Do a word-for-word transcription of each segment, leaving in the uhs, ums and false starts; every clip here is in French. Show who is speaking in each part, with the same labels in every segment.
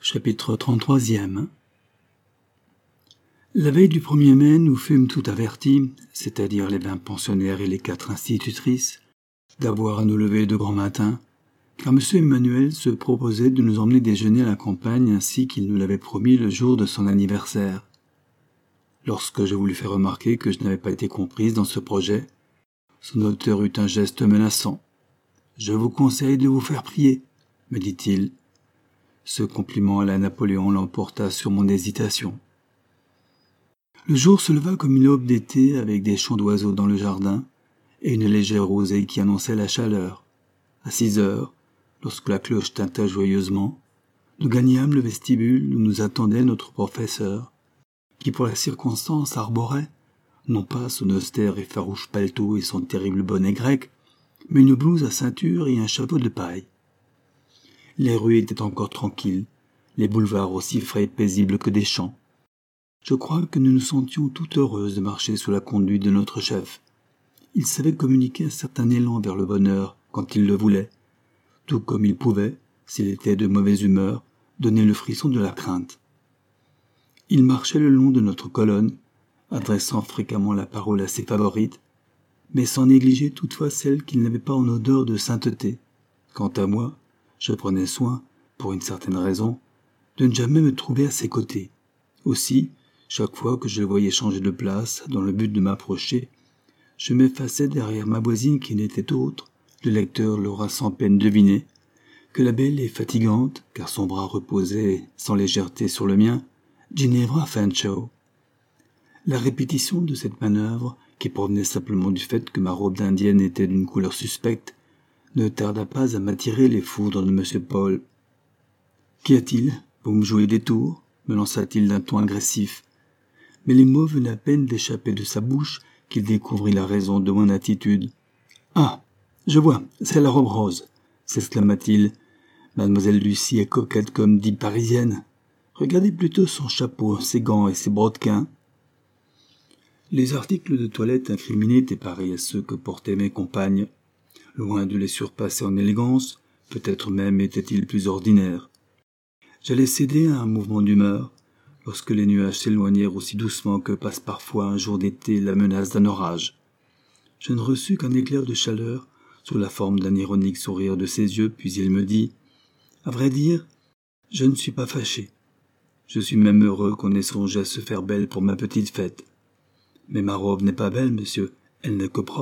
Speaker 1: Chapitre trente-trois. La veille du premier mai, nous fûmes tout avertis, c'est-à-dire les vingt pensionnaires et les quatre institutrices, d'avoir à nous lever de grand matin, car M. Emmanuel se proposait de nous emmener déjeuner à la campagne ainsi qu'il nous l'avait promis le jour de son anniversaire. Lorsque je voulus faire remarquer que je n'avais pas été comprise dans ce projet, son auteur eut un geste menaçant. « Je vous conseille de vous faire prier, » me dit-il. Ce compliment à la Napoléon l'emporta sur mon hésitation. Le jour se leva comme une aube d'été avec des chants d'oiseaux dans le jardin et une légère rosée qui annonçait la chaleur. À six heures, lorsque la cloche tinta joyeusement, nous gagnâmes le vestibule où nous attendait notre professeur, qui pour la circonstance arborait, non pas son austère et farouche paletot et son terrible bonnet grec, mais une blouse à ceinture et un chapeau de paille. Les rues étaient encore tranquilles, les boulevards aussi frais et paisibles que des champs. Je crois que nous nous sentions tout heureuses de marcher sous la conduite de notre chef. Il savait communiquer un certain élan vers le bonheur quand il le voulait, tout comme il pouvait, s'il était de mauvaise humeur, donner le frisson de la crainte. Il marchait le long de notre colonne, adressant fréquemment la parole à ses favorites, mais sans négliger toutefois celle qu'il n'avait pas en odeur de sainteté. Quant à moi, je prenais soin, pour une certaine raison, de ne jamais me trouver à ses côtés. Aussi, chaque fois que je le voyais changer de place, dans le but de m'approcher, je m'effaçais derrière ma voisine qui n'était autre, le lecteur l'aura sans peine deviné, que la belle et fatigante, car son bras reposait sans légèreté sur le mien, Ginevra Fanshawe. La répétition de cette manœuvre, qui provenait simplement du fait que ma robe d'indienne était d'une couleur suspecte, ne tarda pas à m'attirer les foudres de M. Paul. « Qu'y a-t-il ? Vous me jouez des tours ?» me lança-t-il d'un ton agressif. Mais les mots venaient à peine d'échapper de sa bouche qu'il découvrit la raison de mon attitude. « Ah, je vois, c'est la robe rose !» s'exclama-t-il. « Mademoiselle Lucie est coquette comme dit parisienne. Regardez plutôt son chapeau, ses gants et ses brodequins. » Les articles de toilette incriminés étaient pareils à ceux que portaient mes compagnes. Loin de les surpasser en élégance, peut-être même étaient-ils plus ordinaires. J'allais céder à un mouvement d'humeur, lorsque les nuages s'éloignèrent aussi doucement que passe parfois un jour d'été la menace d'un orage. Je ne reçus qu'un éclair de chaleur, sous la forme d'un ironique sourire de ses yeux, puis il me dit « À vrai dire, je ne suis pas fâché. Je suis même heureux qu'on ait songé à se faire belle pour ma petite fête. Mais ma robe n'est pas belle, monsieur, elle n'est que propre. »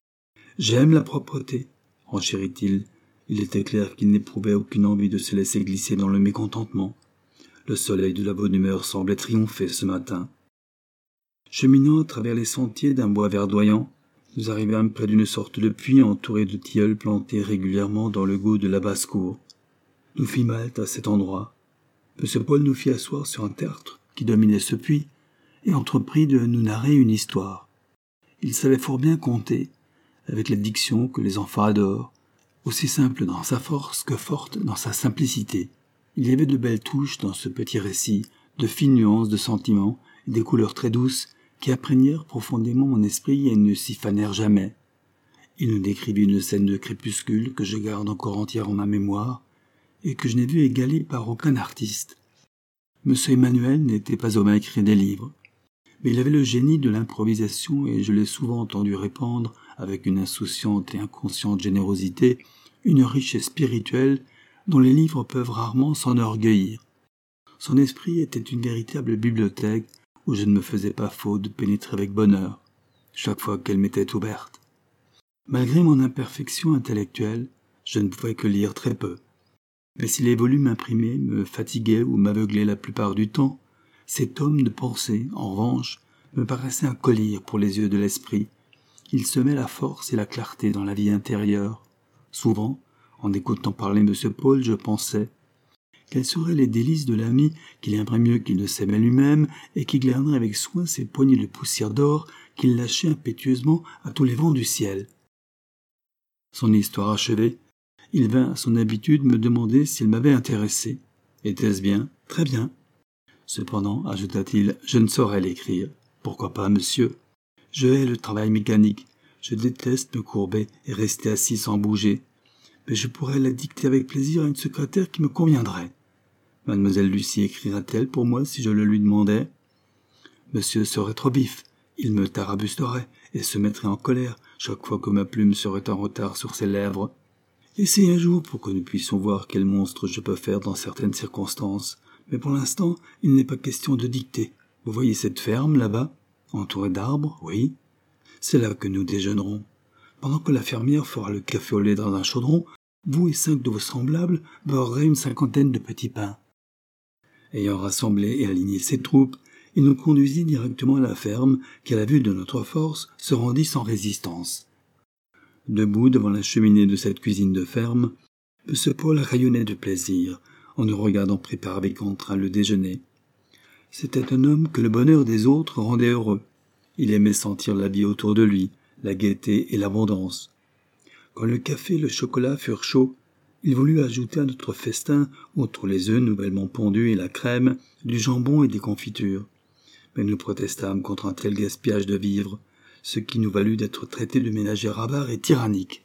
Speaker 1: « J'aime la propreté, » renchérit-il. Il était clair qu'il n'éprouvait aucune envie de se laisser glisser dans le mécontentement. Le soleil de la bonne humeur semblait triompher ce matin. Cheminant à travers les sentiers d'un bois verdoyant, nous arrivâmes près d'une sorte de puits entouré de tilleuls plantés régulièrement dans le goût de la basse-cour. Nous fîmes halte à cet endroit. M. Paul nous fit asseoir sur un tertre qui dominait ce puits et entreprit de nous narrer une histoire. Il savait fort bien conter, avec la diction que les enfants adorent, aussi simple dans sa force que forte dans sa simplicité. Il y avait de belles touches dans ce petit récit, de fines nuances de sentiments et des couleurs très douces qui imprégnèrent profondément mon esprit et ne s'y fanèrent jamais. Il nous décrivit une scène de crépuscule que je garde encore entière en ma mémoire et que je n'ai vu égalée par aucun artiste. M. Emmanuel n'était pas homme à écrire des livres, mais il avait le génie de l'improvisation et je l'ai souvent entendu répandre, avec une insouciante et inconsciente générosité, une richesse spirituelle dont les livres peuvent rarement s'enorgueillir. Son esprit était une véritable bibliothèque où je ne me faisais pas faute de pénétrer avec bonheur, chaque fois qu'elle m'était ouverte. Malgré mon imperfection intellectuelle, je ne pouvais que lire très peu. Mais si les volumes imprimés me fatiguaient ou m'aveuglaient la plupart du temps, ces tomes de pensée, en revanche, me paraissaient un collier pour les yeux de l'esprit. Il semait la force et la clarté dans la vie intérieure. Souvent, en écoutant parler M. Paul, je pensais quels seraient les délices de l'ami qu'il aimerait mieux qu'il ne s'aimait lui-même et qui glanerait avec soin ces poignées de poussière d'or qu'il lâchait impétueusement à tous les vents du ciel. Son histoire achevée, il vint à son habitude me demander s'il m'avait intéressé. Était-ce bien ? Très bien. Cependant, ajouta-t-il, je ne saurais l'écrire. Pourquoi pas, monsieur ? Je hais le travail mécanique, je déteste me courber et rester assis sans bouger, mais je pourrais la dicter avec plaisir à une secrétaire qui me conviendrait. Mademoiselle Lucie écrira-t-elle pour moi si je le lui demandais? Monsieur serait trop vif, il me tarabusterait et se mettrait en colère chaque fois que ma plume serait en retard sur ses lèvres. Essayez un jour pour que nous puissions voir quel monstre je peux faire dans certaines circonstances. Mais pour l'instant, il n'est pas question de dicter. Vous voyez cette ferme, là-bas, entourée d'arbres, oui? C'est là que nous déjeunerons. Pendant que la fermière fera le café au lait dans un chaudron, vous et cinq de vos semblables beurrerez une cinquantaine de petits pains. Ayant rassemblé et aligné ses troupes, il nous conduisit directement à la ferme, qui à la vue de notre force se rendit sans résistance. Debout devant la cheminée de cette cuisine de ferme, M. Paul rayonnait de plaisir, en nous regardant préparer avec entrain le déjeuner. C'était un homme que le bonheur des autres rendait heureux. Il aimait sentir la vie autour de lui, la gaieté et l'abondance. Quand le café et le chocolat furent chauds, il voulut ajouter à notre festin, outre les œufs nouvellement pondus et la crème, du jambon et des confitures. Mais nous protestâmes contre un tel gaspillage de vivres, ce qui nous valut d'être traités de ménagères avares et tyranniques.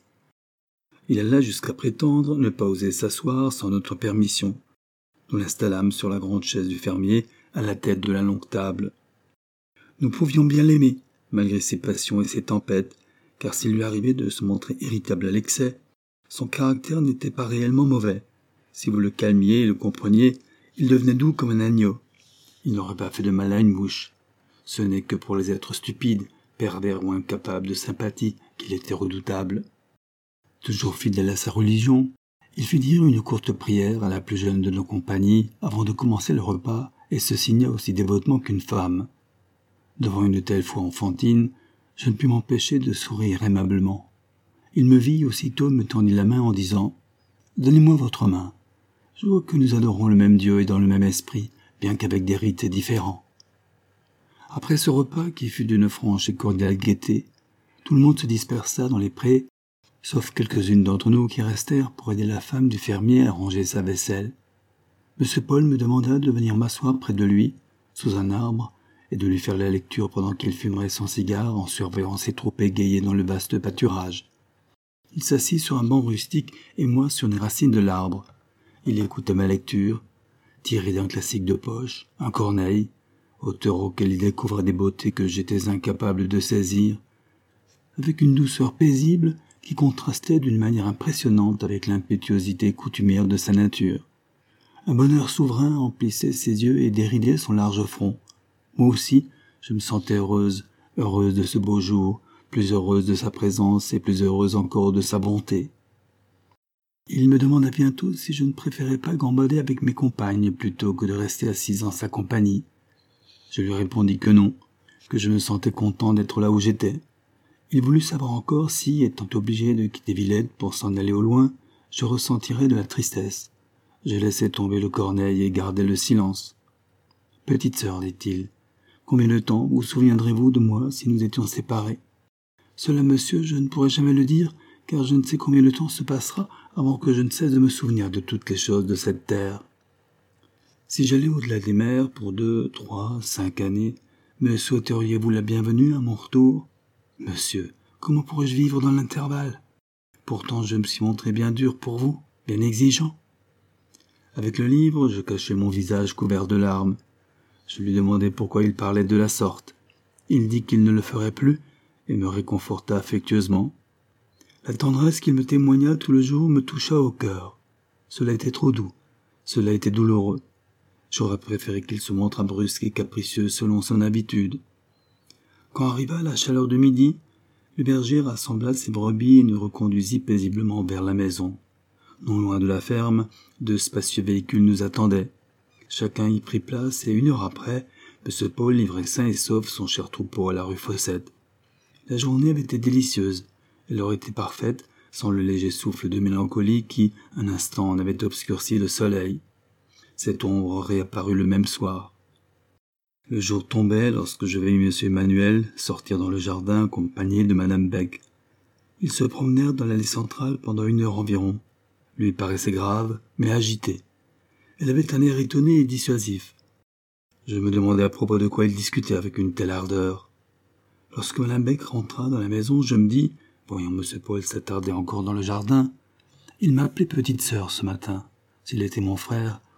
Speaker 1: Il alla jusqu'à prétendre ne pas oser s'asseoir sans notre permission. Nous l'installâmes sur la grande chaise du fermier, à la tête de la longue table. Nous pouvions bien l'aimer, malgré ses passions et ses tempêtes, car s'il lui arrivait de se montrer irritable à l'excès, son caractère n'était pas réellement mauvais. Si vous le calmiez et le compreniez, il devenait doux comme un agneau. Il n'aurait pas fait de mal à une mouche. Ce n'est que pour les êtres stupides, pervers ou incapables de sympathie qu'il était redoutable. Toujours fidèle à sa religion, il fit dire une courte prière à la plus jeune de nos compagnies avant de commencer le repas et se signa aussi dévotement qu'une femme. Devant une telle foi enfantine, je ne pus m'empêcher de sourire aimablement. Il me vit aussitôt me tendit la main en disant « Donnez-moi votre main. Je vois que nous adorons le même Dieu et dans le même esprit, bien qu'avec des rites différents. » Après ce repas qui fut d'une franche et cordiale gaieté, tout le monde se dispersa dans les prés, sauf quelques-unes d'entre nous qui restèrent pour aider la femme du fermier à ranger sa vaisselle. M. Paul me demanda de venir m'asseoir près de lui, sous un arbre, et de lui faire la lecture pendant qu'il fumerait son cigare en surveillant ses troupes égayées dans le vaste pâturage. Il s'assit sur un banc rustique et moi sur les racines de l'arbre. Il écoutait ma lecture, tirée d'un classique de poche, un Corneille, auteur auquel il découvrait des beautés que j'étais incapable de saisir, avec une douceur paisible qui contrastait d'une manière impressionnante avec l'impétuosité coutumière de sa nature. Un bonheur souverain emplissait ses yeux et déridait son large front. Moi aussi, je me sentais heureuse, heureuse de ce beau jour, plus heureuse de sa présence et plus heureuse encore de sa bonté. Il me demanda bientôt si je ne préférais pas gambader avec mes compagnes plutôt que de rester assise en sa compagnie. Je lui répondis que non, que je me sentais content d'être là où j'étais. Il voulut savoir encore si, étant obligé de quitter Villette pour s'en aller au loin, je ressentirais de la tristesse. Je laissai tomber le Corneille et gardai le silence. « Petite sœur, dit-il, combien de temps vous souviendrez-vous de moi si nous étions séparés? Cela, monsieur, je ne pourrai jamais le dire, car je ne sais combien de temps se passera avant que je ne cesse de me souvenir de toutes les choses de cette terre. Si j'allais au-delà des mers pour deux, trois, cinq années, me souhaiteriez-vous la bienvenue à mon retour? Monsieur, comment pourrais-je vivre dans l'intervalle? Pourtant, je me suis montré bien dur pour vous, bien exigeant. » Avec le livre, je cachai mon visage couvert de larmes. Je lui demandai pourquoi il parlait de la sorte. Il dit qu'il ne le ferait plus, et me réconforta affectueusement. La tendresse qu'il me témoigna tout le jour me toucha au cœur. Cela était trop doux, cela était douloureux. J'aurais préféré qu'il se montrât brusque et capricieux selon son habitude. Quand arriva la chaleur de midi, le berger rassembla ses brebis et nous reconduisit paisiblement vers la maison. Non loin de la ferme, deux spacieux véhicules nous attendaient. Chacun y prit place et une heure après, M. Paul livrait sain et sauf son cher troupeau à la rue Fossette. La journée avait été délicieuse. Elle aurait été parfaite sans le léger souffle de mélancolie qui, un instant, en avait obscurci le soleil. Cette ombre réapparut le même soir. Le jour tombait lorsque je vis M. Emmanuel sortir dans le jardin accompagné de Madame Beck. Ils se promenèrent dans l'allée centrale pendant une heure environ. Lui paraissait grave, mais agité. Elle avait un air étonné et dissuasif. Je me demandais à propos de quoi il discutait avec une telle ardeur. Lorsque Madame Beck rentra dans la maison, je me dis, voyant M. Paul s'attarder encore dans le jardin, « Il m'a appelé petite sœur ce matin. S'il était mon frère,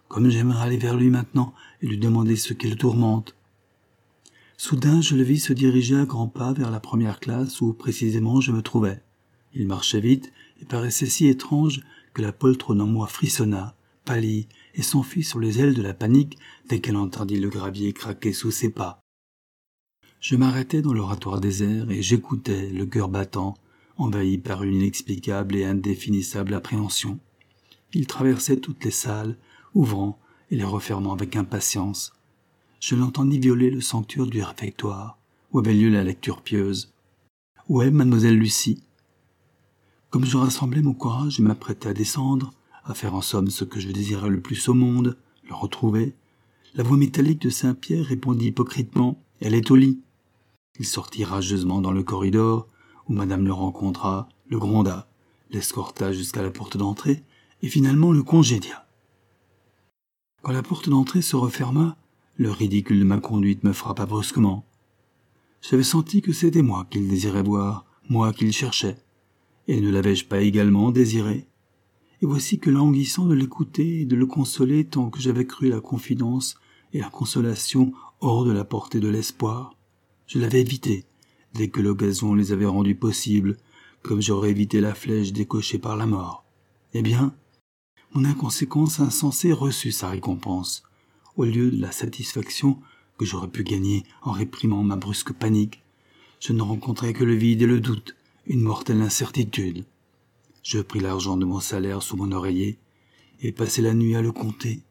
Speaker 1: Comme j'aimerais aller vers lui maintenant et lui demander ce qui le tourmente. Soudain, je le vis se diriger à grands pas vers la première classe où précisément je me trouvais. Il marchait vite et paraissait si étrange que la poltronne en moi frissonna, pâlit et s'enfuit sur les ailes de la panique dès qu'elle entendit le gravier craquer sous ses pas. Je m'arrêtai dans l'oratoire désert et j'écoutais, le cœur battant, envahi par une inexplicable et indéfinissable appréhension. Il traversait toutes les salles, ouvrant et les refermant avec impatience. Je l'entendis violer le sanctuaire du réfectoire, où avait lieu la lecture pieuse. Où est mademoiselle Lucie? Comme je rassemblais mon courage et m'apprêtais à descendre, à faire en somme ce que je désirais le plus au monde, le retrouver, la voix métallique de Saint-Pierre répondit hypocritement « Elle est au lit ». Il sortit rageusement dans le corridor, où madame le rencontra, le gronda, l'escorta jusqu'à la porte d'entrée, et finalement le congédia. Quand la porte d'entrée se referma, le ridicule de ma conduite me frappa brusquement. J'avais senti que c'était moi qu'il désirait voir, moi qu'il cherchait, et ne l'avais-je pas également désiré? Et voici que languissant de l'écouter et de le consoler tant que j'avais cru la confidence et la consolation hors de la portée de l'espoir, je l'avais évité, dès que l'occasion les avait rendus possibles, comme j'aurais évité la flèche décochée par la mort. Eh bien, mon inconséquence insensée reçut sa récompense, au lieu de la satisfaction que j'aurais pu gagner en réprimant ma brusque panique. Je ne rencontrai que le vide et le doute, une mortelle incertitude. Je pris l'argent de mon salaire sous mon oreiller et passai la nuit à le compter.